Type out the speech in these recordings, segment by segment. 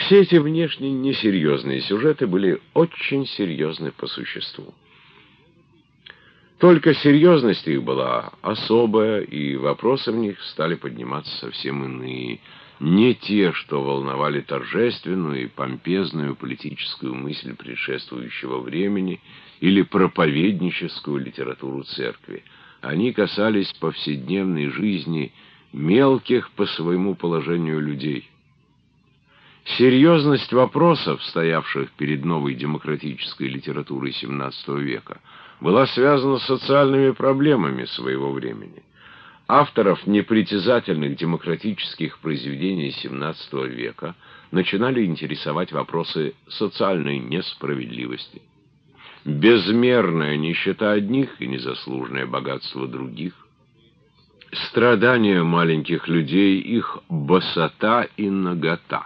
Все эти внешне несерьезные сюжеты были очень серьезны по существу. Только серьезность их была особая, и вопросы в них стали подниматься совсем иные, не те, что волновали торжественную и помпезную политическую мысль предшествующего времени или проповедническую литературу церкви. Они касались повседневной жизни мелких по своему положению людей. Серьезность вопросов, стоявших перед новой демократической литературой XVII века, была связана с социальными проблемами своего времени. Авторов непритязательных демократических произведений XVII века начинали интересовать вопросы социальной несправедливости. Безмерная нищета одних и незаслуженное богатство других, страдания маленьких людей, их босота и нагота.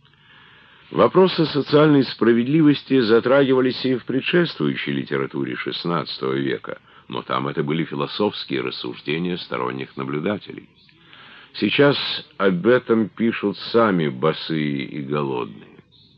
Вопросы социальной справедливости затрагивались и в предшествующей литературе XVI века, но там это были философские рассуждения сторонних наблюдателей. Сейчас об этом пишут сами босые и голодные.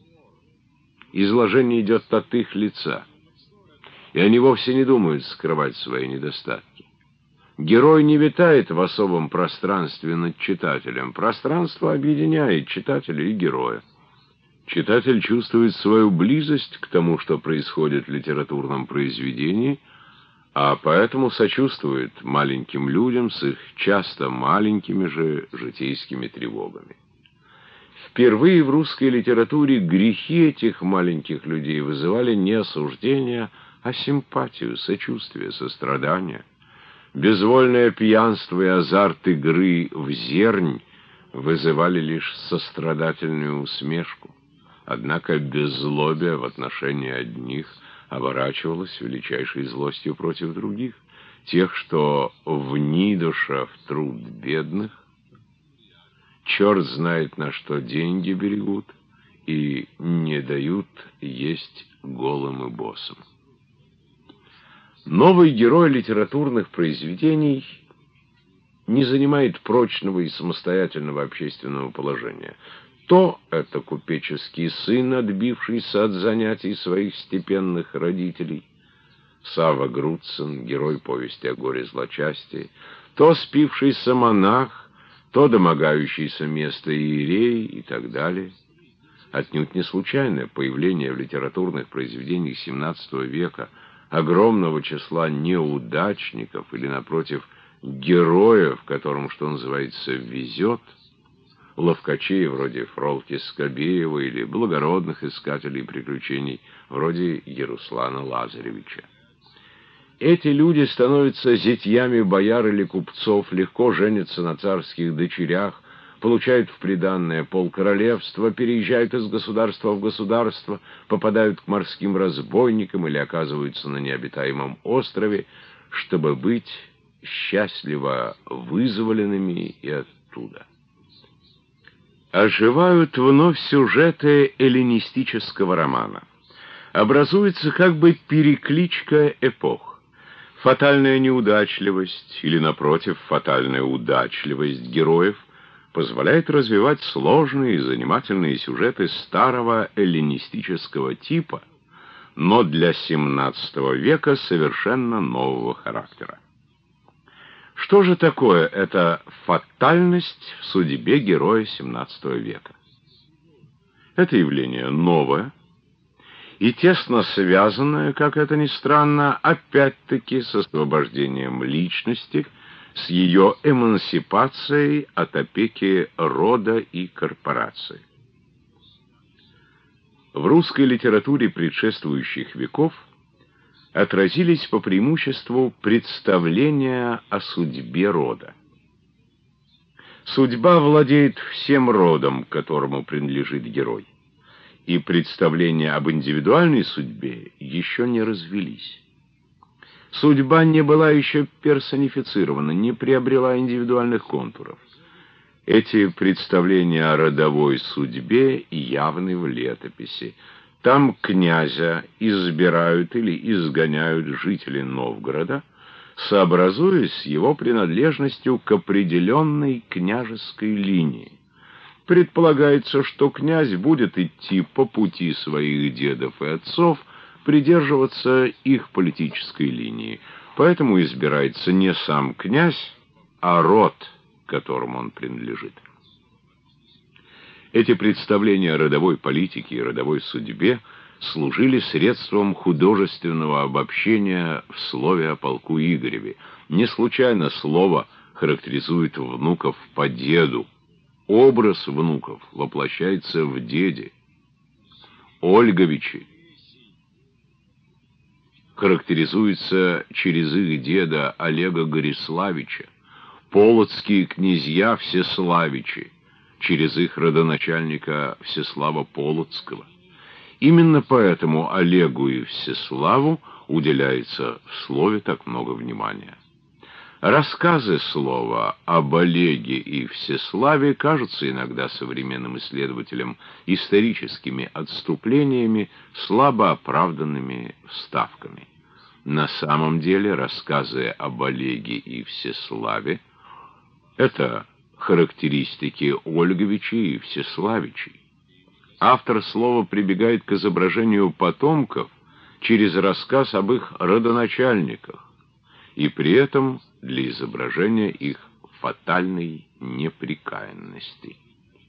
Изложение идет от их лица, и они вовсе не думают скрывать свои недостатки. Герой не витает в особом пространстве над читателем. Пространство объединяет читателя и героя. Читатель чувствует свою близость к тому, что происходит в литературном произведении, а поэтому сочувствует маленьким людям с их часто маленькими же житейскими тревогами. Впервые в русской литературе грехи этих маленьких людей вызывали не осуждение, а симпатию, сочувствие, сострадание. Безвольное пьянство и азарт игры в зернь вызывали лишь сострадательную усмешку. Однако беззлобие в отношении одних оборачивалось величайшей злостью против других, тех, что внидуша в труд бедных, черт знает на что деньги берегут и не дают есть голым и босым. Новый герой литературных произведений не занимает прочного и самостоятельного общественного положения. То это купеческий сын, отбившийся от занятий своих степенных родителей, Савва Груцин, герой повести о горе злочастии, то спившийся монах, то домогающийся места иерей и так далее. Отнюдь не случайное появление в литературных произведениях XVII века огромного числа неудачников или, напротив, героев, которым, что называется, везет, ловкачей вроде Фролки Скобеева или благородных искателей приключений вроде Яруслана Лазаревича. Эти люди становятся зятьями бояр или купцов, легко женятся на царских дочерях, получают в приданное полкоролевства, переезжают из государства в государство, попадают к морским разбойникам или оказываются на необитаемом острове, чтобы быть счастливо вызволенными и оттуда. Оживают вновь сюжеты эллинистического романа. Образуется как бы перекличка эпох. Фатальная неудачливость или, напротив, фатальная удачливость героев позволяет развивать сложные и занимательные сюжеты старого эллинистического типа, но для XVII века совершенно нового характера. Что же такое эта фатальность в судьбе героя XVII века? Это явление новое и тесно связанное, как это ни странно, опять-таки с освобождением личности, с ее эмансипацией от опеки рода и корпорации. В русской литературе предшествующих веков отразились по преимуществу представления о судьбе рода. Судьба владеет всем родом, к которому принадлежит герой, и представления об индивидуальной судьбе еще не развились. Судьба не была еще персонифицирована, не приобрела индивидуальных контуров. Эти представления о родовой судьбе явны в летописи. Там князя избирают или изгоняют жители Новгорода, сообразуясь с его принадлежностью к определенной княжеской линии. Предполагается, что князь будет идти по пути своих дедов и отцов, придерживаться их политической линии. Поэтому избирается не сам князь, а род, которому он принадлежит. Эти представления о родовой политике и родовой судьбе служили средством художественного обобщения в слове о полку Игореве. Не случайно слово характеризует внуков по деду. Образ внуков воплощается в деде. Ольговичи характеризуются через их деда Олега Гориславича, полоцкие князья Всеславичи через их родоначальника Всеслава Полоцкого. Именно поэтому Олегу и Всеславу уделяется в слове так много внимания. Рассказы слова об Олеге и Всеславе кажутся иногда современным исследователям историческими отступлениями, слабо оправданными вставками. На самом деле рассказы об Олеге и Всеславе — это характеристики Ольговичей и Всеславичей. Автор слова прибегает к изображению потомков через рассказ об их родоначальниках, и при этом для изображения их фатальной непрекаянности.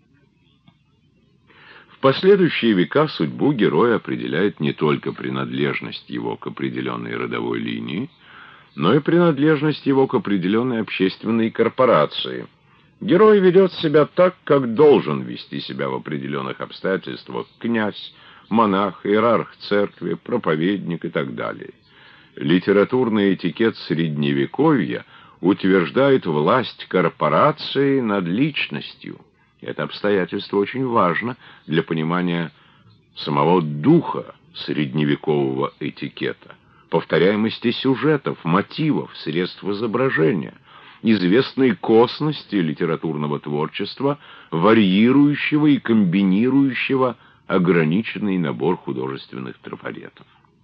В последующие века судьбу героя определяет не только принадлежность его к определенной родовой линии, но и принадлежность его к определенной общественной корпорации. Герой ведет себя так, как должен вести себя в определенных обстоятельствах князь, монах, иерарх церкви, проповедник и так далее. Литературный этикет Средневековья утверждает власть корпорации над личностью. Это обстоятельство очень важно для понимания самого духа средневекового этикета, повторяемости сюжетов, мотивов, средств изображения, известной косности литературного творчества, варьирующего и комбинирующего ограниченный набор художественных трафаретов.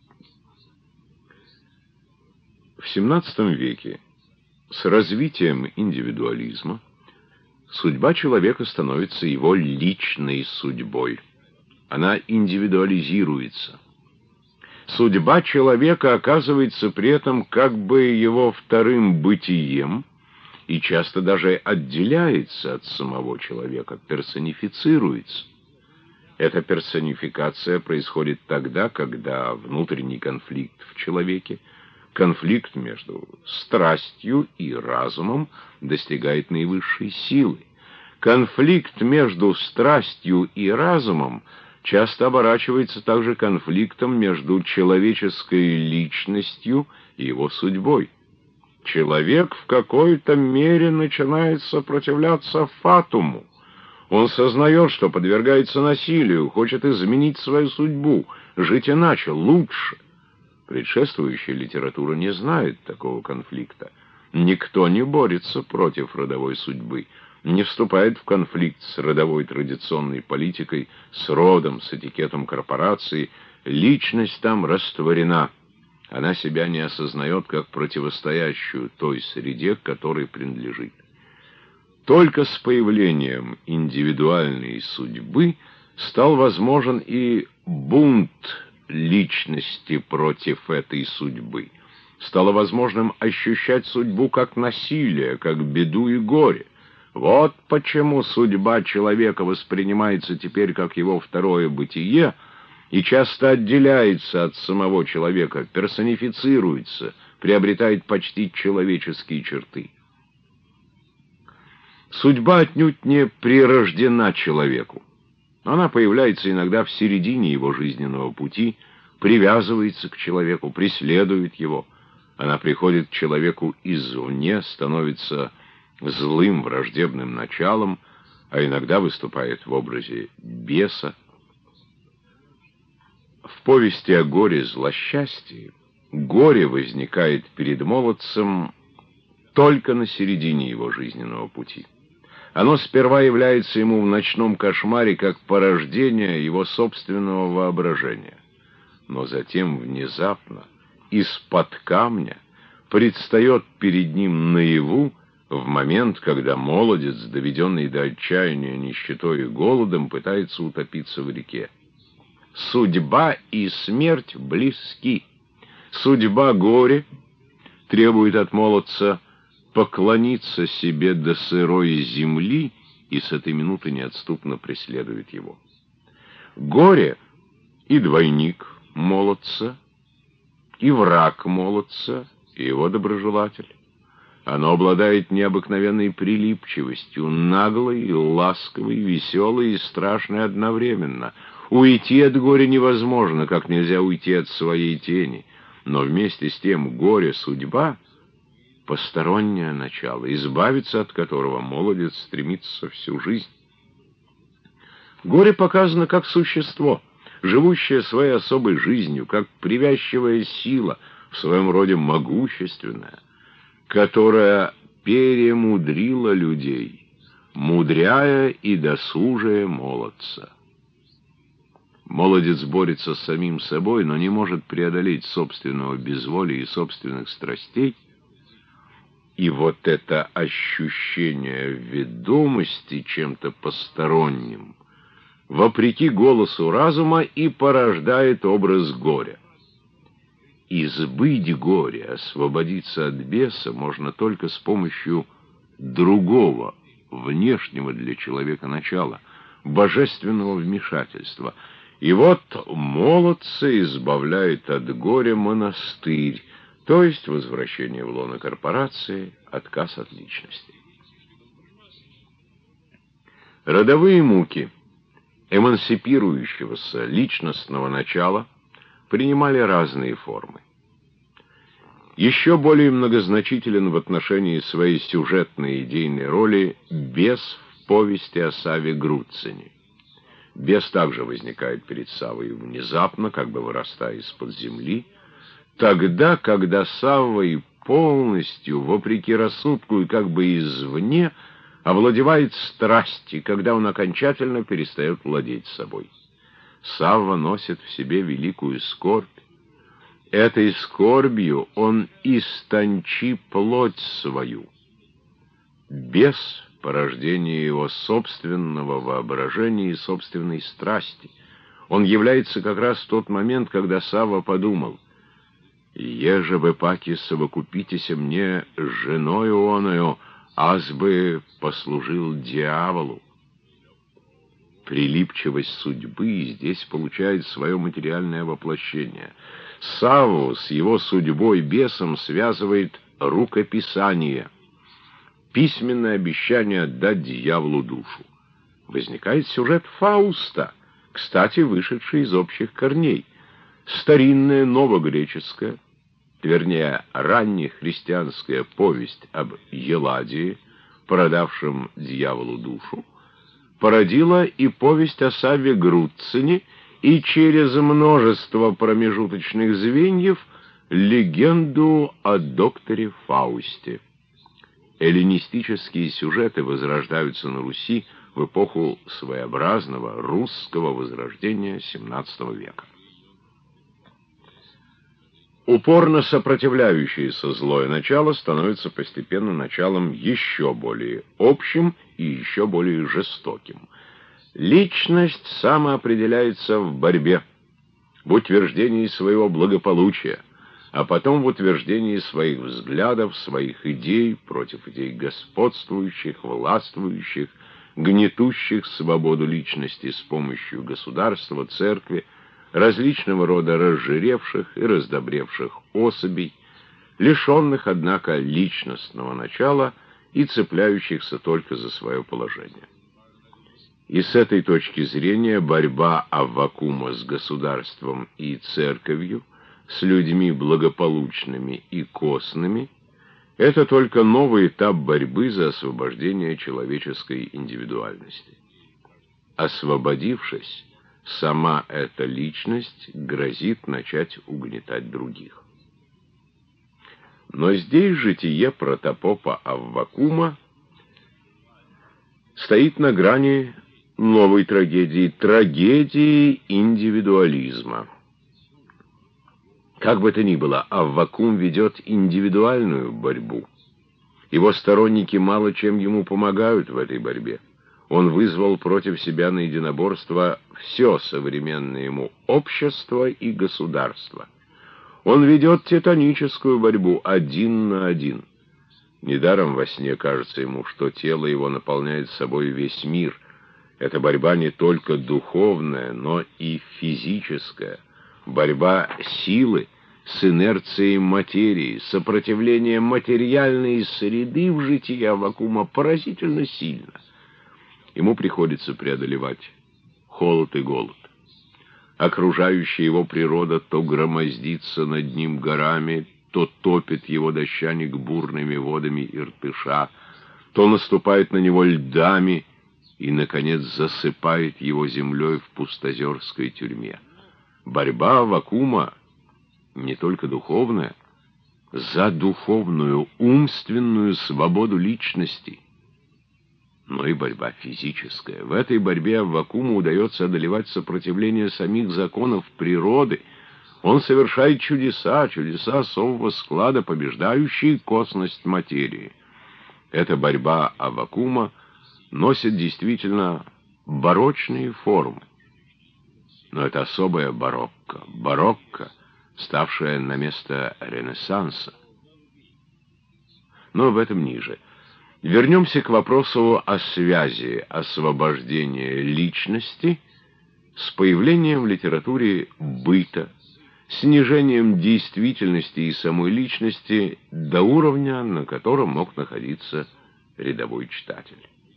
В XVII веке с развитием индивидуализма судьба человека становится его личной судьбой. Она индивидуализируется. Судьба человека оказывается при этом как бы его вторым бытием и часто даже отделяется от самого человека, персонифицируется. Эта персонификация происходит тогда, когда внутренний конфликт в человеке, конфликт между страстью и разумом достигает наивысшей силы. Конфликт между страстью и разумом часто оборачивается также конфликтом между человеческой личностью и его судьбой. Человек в какой-то мере начинает сопротивляться фатуму. Он сознает, что подвергается насилию, хочет изменить свою судьбу, жить иначе, лучше. Предшествующая литература не знает такого конфликта. Никто не борется против родовой судьбы, не вступает в конфликт с родовой традиционной политикой, с родом, с этикетом корпорации. Личность там растворена. Она себя не осознает как противостоящую той среде, к которой принадлежит. Только с появлением индивидуальной судьбы стал возможен и бунт личности против этой судьбы. Стало возможным ощущать судьбу как насилие, как беду и горе. Вот почему судьба человека воспринимается теперь как его второе бытие и часто отделяется от самого человека, персонифицируется, приобретает почти человеческие черты. Судьба отнюдь не прирождена человеку. Она появляется иногда в середине его жизненного пути, привязывается к человеку, преследует его. Она приходит к человеку извне, становится злым, враждебным началом, а иногда выступает в образе беса. В повести о горе-злосчастье горе возникает перед молодцем только на середине его жизненного пути. Оно сперва является ему в ночном кошмаре как порождение его собственного воображения. Но затем внезапно из-под камня предстает перед ним наяву в момент, когда молодец, доведенный до отчаяния нищетой и голодом, пытается утопиться в реке. Судьба и смерть близки. Судьба горе требует от молодца поклониться себе до сырой земли и с этой минуты неотступно преследует его. Горе и двойник молодца, и враг молодца, и его доброжелатель. Оно обладает необыкновенной прилипчивостью, наглой, ласковой, веселой и страшной одновременно. Уйти от горя невозможно, как нельзя уйти от своей тени. Но вместе с тем горе — судьба, постороннее начало, избавиться от которого молодец стремится всю жизнь. Горе показано как существо, живущее своей особой жизнью, как привязчивая сила, в своем роде могущественная, которая перемудрила людей, мудряя и досужая молодца. Молодец борется с самим собой, но не может преодолеть собственного безволия и собственных страстей, и вот это ощущение ведомости чем-то посторонним, вопреки голосу разума, и порождает образ горя. Избыть горе, освободиться от беса можно только с помощью другого, внешнего для человека начала, божественного вмешательства. И вот молодца избавляет от горя монастырь, то есть возвращение в лоно корпорации, отказ от личности. Родовые муки эмансипирующегося личностного начала принимали разные формы. Еще более многозначителен в отношении своей сюжетной и идейной роли бес в повести о Савве Груцине. Бес также возникает перед Саввой внезапно, как бы вырастая из-под земли, тогда, когда Саввой полностью, вопреки рассудку и как бы извне, овладевает страсть, и когда он окончательно перестает владеть собой. Савва носит в себе великую скорбь. Этой скорбью он истончи плоть свою. Бес — порождение его собственного воображения и собственной страсти. Он является как раз в тот момент, когда Савва подумал: «Еже бы паки совокупитеся мне с женою оною, аз бы послужил дьяволу». Прилипчивость судьбы здесь получает свое материальное воплощение. Савву с его судьбой бесом связывает рукописание, письменное обещание отдать дьяволу душу. Возникает сюжет Фауста, кстати, вышедший из общих корней. Старинная новогреческая, вернее, раннехристианская повесть об Еладии, продавшем дьяволу душу, породила и повесть о Савве Груцине, и через множество промежуточных звеньев легенду о докторе Фаусте. Эллинистические сюжеты возрождаются на Руси в эпоху своеобразного русского возрождения XVII века. Упорно сопротивляющееся злое начало становится постепенно началом еще более общим и еще более жестоким. Личность самоопределяется в борьбе, в утверждении своего благополучия, а потом в утверждении своих взглядов, своих идей против идей господствующих, властвующих, гнетущих свободу личности с помощью государства, церкви, различного рода разжиревших и раздобревших особей, лишенных, однако, личностного начала и цепляющихся только за свое положение. И с этой точки зрения борьба Аввакума с государством и церковью, с людьми благополучными и косными, это только новый этап борьбы за освобождение человеческой индивидуальности. Освободившись, сама эта личность грозит начать угнетать других. Но здесь житие протопопа Аввакума стоит на грани новой трагедии, трагедии индивидуализма. Как бы то ни было, Аввакум ведет индивидуальную борьбу. Его сторонники мало чем ему помогают в этой борьбе. Он вызвал против себя на единоборство все современное ему общество и государство. Он ведет титаническую борьбу один на один. Недаром во сне кажется ему, что тело его наполняет собой весь мир. Эта борьба не только духовная, но и физическая. Борьба силы с инерцией материи, сопротивление материальной среды в житии Аввакума поразительно сильно. Ему приходится преодолевать холод и голод. Окружающая его природа то громоздится над ним горами, то топит его дощаник бурными водами Иртыша, то наступает на него льдами и, наконец, засыпает его землей в пустозерской тюрьме. Борьба Аввакума не только духовная, за духовную, умственную свободу личности, но и борьба физическая. В этой борьбе Аввакуму удается одолевать сопротивление самих законов природы. Он совершает чудеса особого склада, побеждающие косность материи. Эта борьба Аввакума носит действительно барочные формы. Но это особая барокко, ставшая на место Ренессанса. Но об этом ниже. Вернемся к вопросу о связи освобождения личности с появлением в литературе быта, снижением действительности и самой личности до уровня, на котором мог находиться рядовой читатель.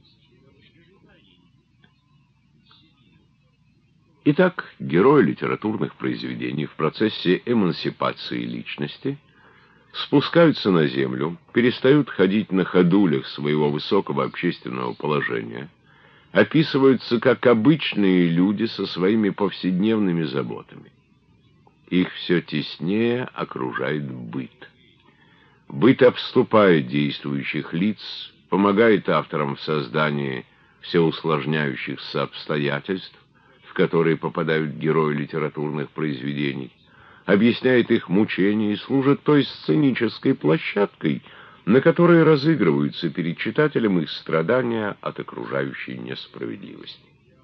Итак, герои литературных произведений в процессе эмансипации личности спускаются на землю, перестают ходить на ходулях своего высокого общественного положения, описываются как обычные люди со своими повседневными заботами. Их все теснее окружает быт. Быт обступает действующих лиц, помогает авторам в создании всеусложняющихся обстоятельств, в которые попадают герои литературных произведений, объясняет их мучения и служит той сценической площадкой, на которой разыгрываются перед читателем их страдания от окружающей несправедливости.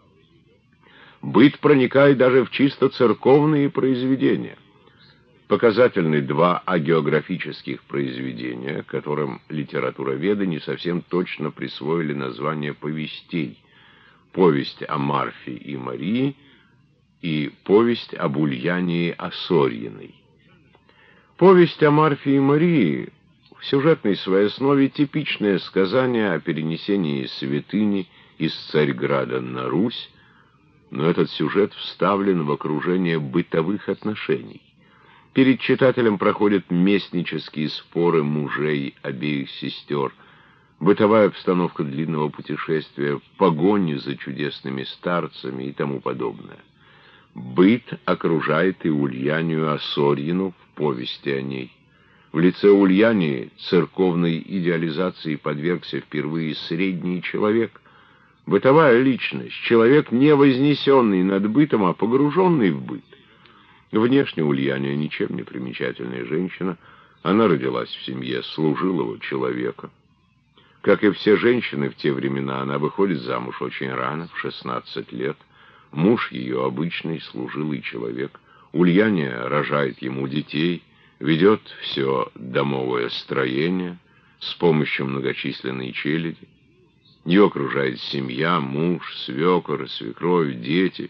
Быт проникает даже в чисто церковные произведения. Показательны два агеографических произведения, которым литературоведы не совсем точно присвоили название повестей: «Повесть о Марфе и Марии» и «Повесть об Ульянии Осорьиной». «Повесть о Марфе и Марии» в сюжетной своей основе типичное сказание о перенесении святыни из Царьграда на Русь, но этот сюжет вставлен в окружение бытовых отношений. Перед читателем проходят местнические споры мужей обеих сестер, бытовая обстановка длинного путешествия, погони за чудесными старцами и тому подобное. Быт окружает и Ульянию Осорьину в повести о ней. В лице Ульянии церковной идеализации подвергся впервые средний человек, бытовая личность, человек не вознесенный над бытом, а погруженный в быт. Внешне Ульяния ничем не примечательная женщина, она родилась в семье служилого человека. Как и все женщины в те времена, она выходит замуж очень рано, в 16 лет. Муж ее обычный служилый человек. Ульяния рожает ему детей, ведет все домовое строение с помощью многочисленной челяди. Ее окружает семья, муж, свекор, свекровь, дети.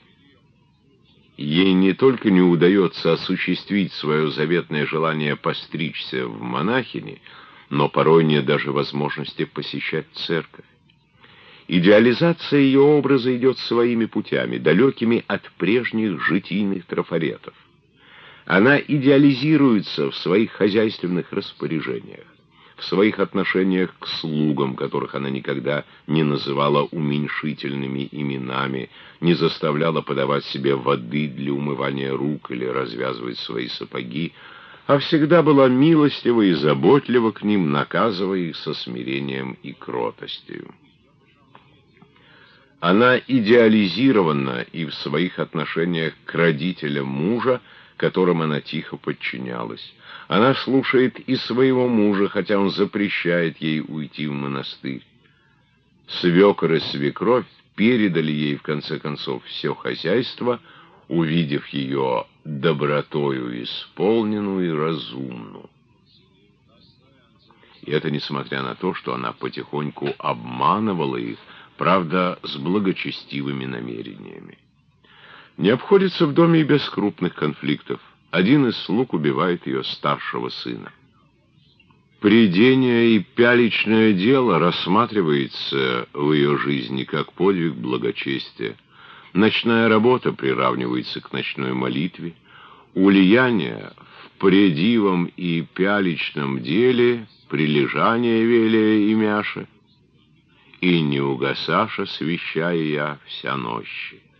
Ей не только не удается осуществить свое заветное желание постричься в монахини, но порой нет даже возможности посещать церковь. Идеализация ее образа идет своими путями, далекими от прежних житийных трафаретов. Она идеализируется в своих хозяйственных распоряжениях, в своих отношениях к слугам, которых она никогда не называла уменьшительными именами, не заставляла подавать себе воды для умывания рук или развязывать свои сапоги, а всегда была милостива и заботлива к ним, наказывая их со смирением и кротостью. Она идеализирована и в своих отношениях к родителям мужа, которым она тихо подчинялась. Она слушает и своего мужа, хотя он запрещает ей уйти в монастырь. Свекор и свекровь передали ей, в конце концов, все хозяйство, увидев ее добротою исполненную и разумную. И это несмотря на то, что она потихоньку обманывала их, правда, с благочестивыми намерениями. Не обходится в доме и без крупных конфликтов. Один из слуг убивает ее старшего сына. Прядение и пяличное дело рассматривается в ее жизни как подвиг благочестия. Ночная работа приравнивается к ночной молитве. Улияние в предивом и пяличном деле прилежание велия и мяша, и не угасаша свящая я вся нощи.